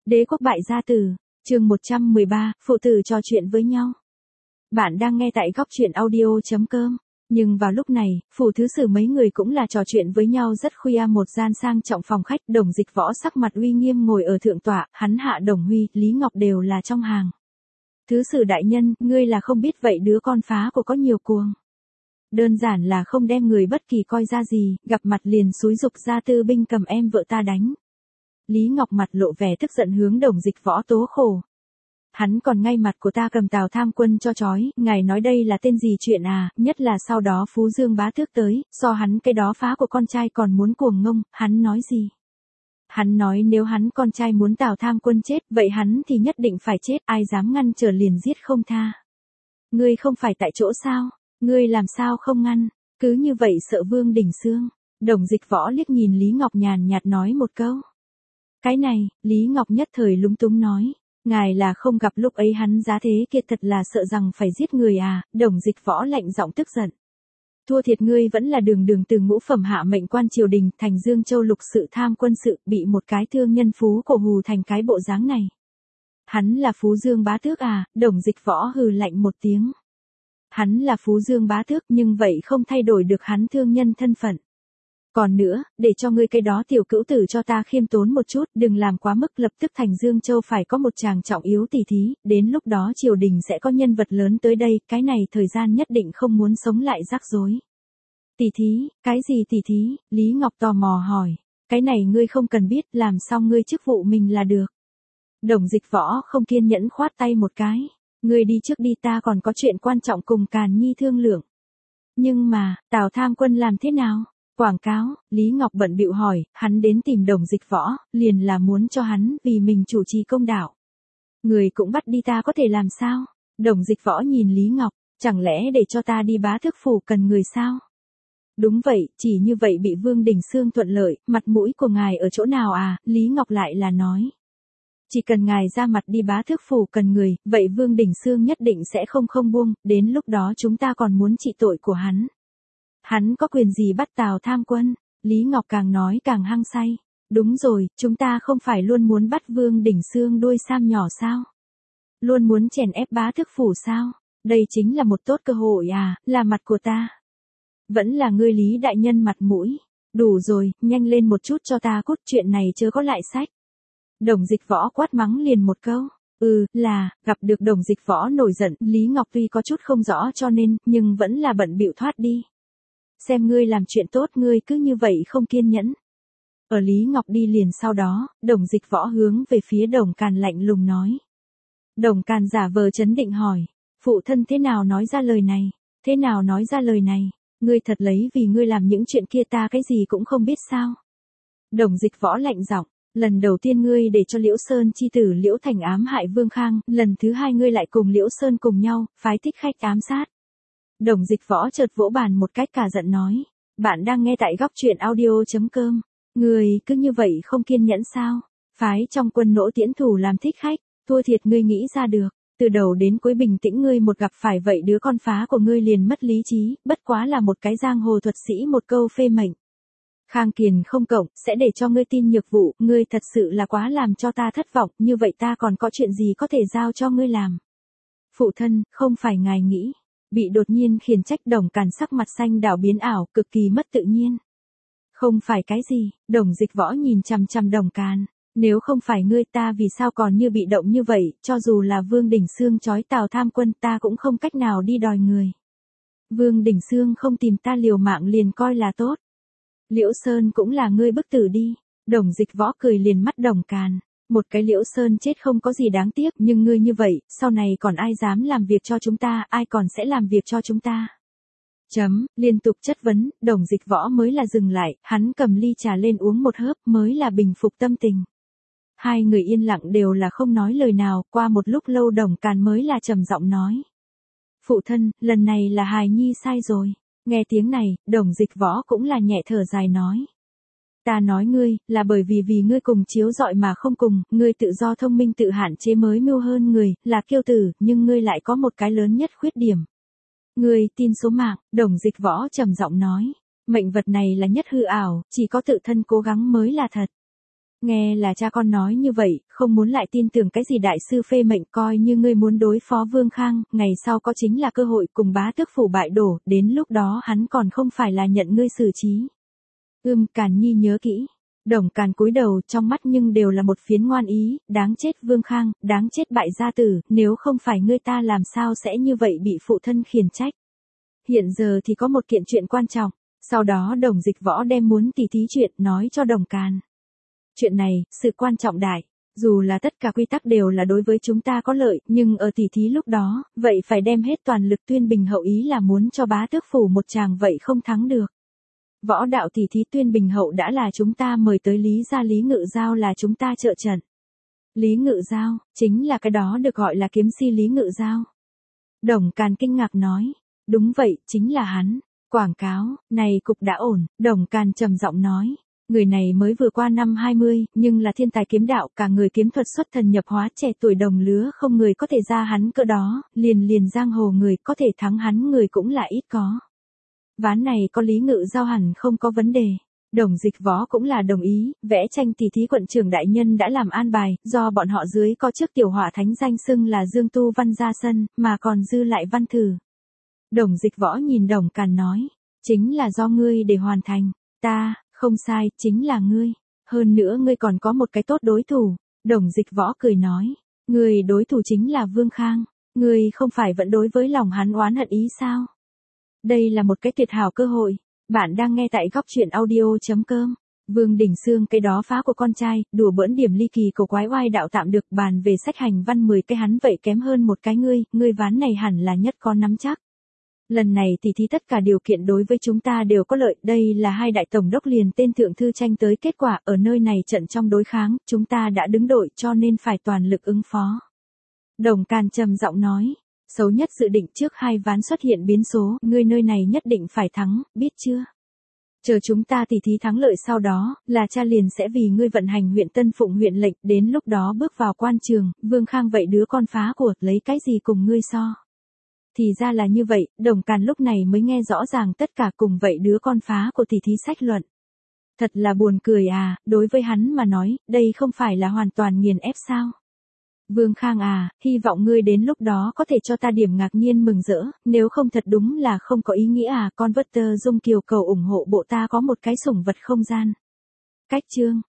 Đế quốc bại gia tử, chương 113, phụ tử trò chuyện với nhau. Bạn đang nghe tại góc truyện audio.com. Nhưng vào lúc này, phủ thứ sử mấy người cũng là trò chuyện với nhau rất khuya. Một gian sang trọng phòng khách, Đồng Dịch Võ sắc mặt uy nghiêm ngồi ở thượng tọa, hắn hạ Đồng Huy, Lý Ngọc đều là trong hàng. Thứ sử đại nhân, ngươi là không biết vậy đứa con phá của có nhiều cuồng. Đơn giản là không đem người bất kỳ coi ra gì, gặp mặt liền xúi giục ra tư binh cầm em vợ ta đánh. Lý Ngọc mặt lộ vẻ tức giận hướng Đồng Dịch Võ tố khổ. Hắn còn ngay mặt của ta cầm Tào Tham Quân cho trói, ngài nói đây là tên gì chuyện à, nhất là sau đó Phú Dương bá tước tới, so hắn cái đó phá của con trai còn muốn cuồng ngông, hắn nói gì? Hắn nói nếu hắn con trai muốn Tào Tham Quân chết, vậy hắn thì nhất định phải chết, ai dám ngăn trở liền giết không tha. Ngươi không phải tại chỗ sao? Ngươi làm sao không ngăn? Cứ như vậy sợ Vương Đình Xương. Đồng Dịch Võ liếc nhìn Lý Ngọc nhàn nhạt nói một câu. Cái này, Lý Ngọc nhất thời lúng túng nói. Ngài là không gặp lúc ấy hắn giá thế kia thật là sợ rằng phải giết người à, Đồng Dịch Võ lạnh giọng tức giận. Thua thiệt ngươi vẫn là đường đường từ ngũ phẩm hạ mệnh quan triều đình, thành Dương Châu lục sự tham quân sự, bị một cái thương nhân phú cổ hù thành cái bộ dáng này. Hắn là Phú Dương bá tước à, Đồng Dịch Võ hừ lạnh một tiếng. Hắn là Phú Dương bá tước nhưng vậy không thay đổi được hắn thương nhân thân phận. Còn nữa, để cho ngươi cái đó tiểu cữu tử cho ta khiêm tốn một chút, đừng làm quá mức, lập tức thành Dương Châu phải có một chàng trọng yếu tỷ thí, đến lúc đó triều đình sẽ có nhân vật lớn tới đây, cái này thời gian nhất định không muốn sống lại rắc rối. Tỷ thí, cái gì tỷ thí? Lý Ngọc tò mò hỏi, cái này ngươi không cần biết, làm xong ngươi chức vụ mình là được. Đồng Dịch Võ không kiên nhẫn khoát tay một cái, ngươi đi trước đi, ta còn có chuyện quan trọng cùng Càn Nhi thương lượng. Nhưng mà, Tào Tham Quân làm thế nào? Quảng cáo, Lý Ngọc bận bịu hỏi, hắn đến tìm Đồng Dịch Võ, liền là muốn cho hắn vì mình chủ trì công đạo. Người cũng bắt đi, ta có thể làm sao? Đồng Dịch Võ nhìn Lý Ngọc, chẳng lẽ để cho ta đi bá tước phủ cần người sao? Đúng vậy, chỉ như vậy bị Vương Đình Xương thuận lợi, mặt mũi của ngài ở chỗ nào à? Lý Ngọc lại là nói. Chỉ cần ngài ra mặt đi bá tước phủ cần người, vậy Vương Đình Xương nhất định sẽ không buông, đến lúc đó chúng ta còn muốn trị tội của hắn. Hắn có quyền gì bắt Tào Tham Quân? Lý Ngọc càng nói càng hăng say. Đúng rồi, chúng ta không phải luôn muốn bắt Vương Đình Xương đuôi sam nhỏ sao? Luôn muốn chèn ép bá tước phủ sao? Đây chính là một tốt cơ hội à, là mặt của ta. Vẫn là ngươi Lý đại nhân mặt mũi. Đủ rồi, nhanh lên một chút cho ta cút, chuyện này chớ có lại sách. Đồng Dịch Võ quát mắng liền một câu. Gặp được Đồng Dịch Võ nổi giận, Lý Ngọc tuy có chút không rõ cho nên, nhưng vẫn là bận bịu thoát đi. Xem ngươi làm chuyện tốt, ngươi cứ như vậy không kiên nhẫn. Ở Lý Ngọc đi liền sau đó, Đồng Dịch Võ hướng về phía Đồng Càn lạnh lùng nói. Đồng Càn giả vờ trấn định hỏi, phụ thân thế nào nói ra lời này? Thế nào nói ra lời này? Ngươi thật lấy vì ngươi làm những chuyện kia ta cái gì cũng không biết sao? Đồng Dịch Võ lạnh giọng. Lần đầu tiên ngươi để cho Liễu Sơn chi tử Liễu Thành ám hại Vương Khang, lần thứ hai ngươi lại cùng Liễu Sơn cùng nhau, phái Thích Khách ám sát. Đồng Dịch Võ chợt vỗ bàn một cách cả giận nói, bạn đang nghe tại góc truyện audio.com, ngươi cứ như vậy không kiên nhẫn sao? Phái trong quân nỗ tiễn thủ làm thích khách, thua thiệt ngươi nghĩ ra được, từ đầu đến cuối bình tĩnh, ngươi một gặp phải vậy đứa con phá của ngươi liền mất lý trí, bất quá là một cái giang hồ thuật sĩ một câu phê mệnh. Khang Kiền không cộng, sẽ để cho ngươi tin Nhược Vụ, ngươi thật sự là quá làm cho ta thất vọng, như vậy ta còn có chuyện gì có thể giao cho ngươi làm? Phụ thân, không phải ngài nghĩ. Bị đột nhiên khiển trách, Đồng Càn sắc mặt xanh đảo biến ảo, cực kỳ mất tự nhiên. Không phải cái gì? Đồng Dịch Võ nhìn chằm chằm Đồng Càn, nếu không phải ngươi ta vì sao còn như bị động như vậy, cho dù là Vương Đình Xương trói Tào Tham Quân ta cũng không cách nào đi đòi người. Vương Đình Xương không tìm ta liều mạng liền coi là tốt. Liễu Sơn cũng là ngươi bức tử đi. Đồng Dịch Võ cười liền mắt Đồng Càn. Một cái Liễu Sơn chết không có gì đáng tiếc, nhưng ngươi như vậy, sau này còn ai dám làm việc cho chúng ta, ai còn sẽ làm việc cho chúng ta? Liên tục chất vấn, Đồng Dịch Võ mới là dừng lại, hắn cầm ly trà lên uống một hớp mới là bình phục tâm tình. Hai người yên lặng đều là không nói lời nào, qua một lúc lâu Đồng Càn mới là trầm giọng nói. Phụ thân, lần này là hài nhi sai rồi. Nghe tiếng này, Đồng Dịch Võ cũng là nhẹ thở dài nói. Ta nói ngươi, là bởi vì ngươi cùng chiếu rọi mà không cùng, ngươi tự do thông minh tự hạn chế mới mưu hơn người, là kiêu tử, nhưng ngươi lại có một cái lớn nhất khuyết điểm. Ngươi tin số mạng, Đồng Dịch Võ trầm giọng nói. Mệnh vật này là nhất hư ảo, chỉ có tự thân cố gắng mới là thật. Nghe là cha con nói như vậy, không muốn lại tin tưởng cái gì đại sư phê mệnh, coi như ngươi muốn đối phó Vương Khang, ngày sau có chính là cơ hội cùng bá tước phủ bại đổ, đến lúc đó hắn còn không phải là nhận ngươi xử trí. Càn Nhi nhớ kỹ. Đồng Càn cúi đầu, trong mắt nhưng đều là một phiến ngoan ý, đáng chết Vương Khang, đáng chết bại gia tử, nếu không phải ngươi ta làm sao sẽ như vậy bị phụ thân khiển trách. Hiện giờ thì có một kiện chuyện quan trọng, sau đó Đồng Dịch Võ đem muốn tỉ thí chuyện nói cho Đồng Càn. Chuyện này, sự quan trọng đại, dù là tất cả quy tắc đều là đối với chúng ta có lợi, nhưng ở tỉ thí lúc đó, vậy phải đem hết toàn lực tuyên bình hậu, ý là muốn cho bá tước phủ một tràng vậy không thắng được. Võ đạo tỉ thí tuyên bình hậu đã là chúng ta mời tới Lý gia, Lý Ngự Giao là chúng ta trợ trận. Lý Ngự Giao, chính là cái đó được gọi là kiếm si Lý Ngự Giao. Đồng Càn kinh ngạc nói, đúng vậy, chính là hắn. Quảng cáo, này cục đã ổn, Đồng Càn trầm giọng nói. Người này mới vừa qua năm 20, nhưng là thiên tài kiếm đạo, cả người kiếm thuật xuất thần nhập hóa, trẻ tuổi đồng lứa không người có thể ra hắn cỡ đó, liền giang hồ người có thể thắng hắn người cũng là ít có. Ván này có Lý Ngự Giao hẳn không có vấn đề. Đồng Dịch Võ cũng là đồng ý, vẽ tranh tỉ thí quận trưởng đại nhân đã làm an bài, do bọn họ dưới có trước tiểu hỏa thánh danh xưng là Dương Tu Văn ra sân, mà còn dư lại Văn Thử. Đồng Dịch Võ nhìn Đồng Càn nói, chính là do ngươi để hoàn thành, ta, không sai, chính là ngươi, hơn nữa ngươi còn có một cái tốt đối thủ. Đồng Dịch Võ cười nói, ngươi đối thủ chính là Vương Khang, ngươi không phải vẫn đối với lòng hắn oán hận ý sao? Đây là một cái tuyệt hảo cơ hội. Bạn đang nghe tại góc truyện audio.com. Vương Đình Xương cái đó phá của con trai, đùa bỡn điểm ly kỳ cổ quái oai đạo tạm được, bàn về sách hành văn 10 cái hắn vậy kém hơn một cái ngươi ván này hẳn là nhất có nắm chắc. Lần này tỉ thí tất cả điều kiện đối với chúng ta đều có lợi, đây là hai đại tổng đốc liền tên thượng thư tranh tới kết quả, ở nơi này trận trong đối kháng, chúng ta đã đứng đội cho nên phải toàn lực ứng phó. Đồng Càn trầm giọng nói. Xấu nhất dự định trước hai ván xuất hiện biến số, ngươi nơi này nhất định phải thắng, biết chưa? Chờ chúng ta tỉ thí thắng lợi sau đó, là cha liền sẽ vì ngươi vận hành huyện Tân Phụng huyện lệnh, đến lúc đó bước vào quan trường, Vương Khang vậy đứa con phá của, lấy cái gì cùng ngươi so? Thì ra là như vậy, Đồng Càn lúc này mới nghe rõ ràng tất cả cùng vậy đứa con phá của tỉ thí sách luận. Thật là buồn cười à, đối với hắn mà nói, đây không phải là hoàn toàn nghiền ép sao? Vương Khang à, hy vọng ngươi đến lúc đó có thể cho ta điểm ngạc nhiên mừng rỡ, nếu không thật đúng là không có ý nghĩa à, con vất tơ Dung Kiều cầu ủng hộ bộ ta có một cái sủng vật không gian. Cách chương.